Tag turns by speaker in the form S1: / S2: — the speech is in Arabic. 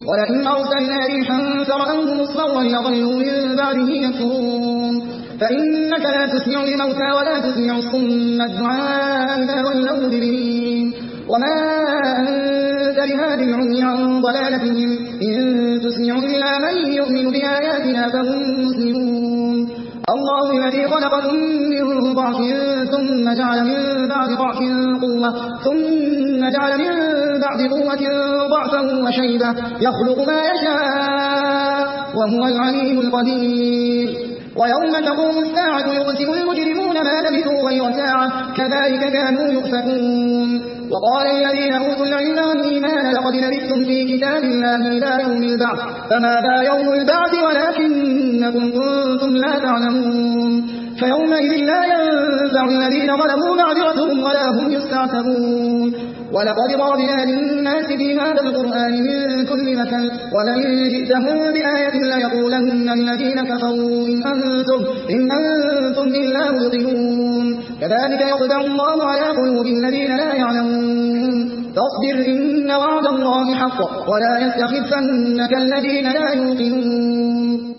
S1: ولئن أرسلنا ريحا فرأوه مصفرا لظلوا من بعده يكفرون فإنك لا تسمع الموتى ولا تسمع الصم الدعاء إذا ولوا مدبرين وما أنت بهادي العمي عن ضلالتهم إن تسمع إلا من يؤمن بآياتنا فهم مسلمون الله الذي خلقكم من ضعف ثم جعل من بعد ضعف قوة ثم جعل من بعد قوة ضعفا وشيبة يخلق ما يشاء وهو العليم القدير ويوم تقوم الساعة يقسم المجرمون ما لبثوا غير ساعة كذلك كانوا يؤفكون وقال الذين أوتوا العلم والإيمان لقد لبثتم في كتاب الله إلى يوم البعث فماذا يوم البعث ولكنكم كنتم لا تعلمون فيومئذ لا ينفع الذين ظلموا معذرتهم ولا هم يستعتبون ولقد ضربنا للناس في هذا القرآن من كل مثل ولئن جئتهم بآية ليقولن الذين كفروا إن أنتم إلا مبطلون كذلك يطبع الله على قلوب الذين لا يعلمون فاصبر إن وعد الله حق ولا يستخفنك الذين لا يوقنون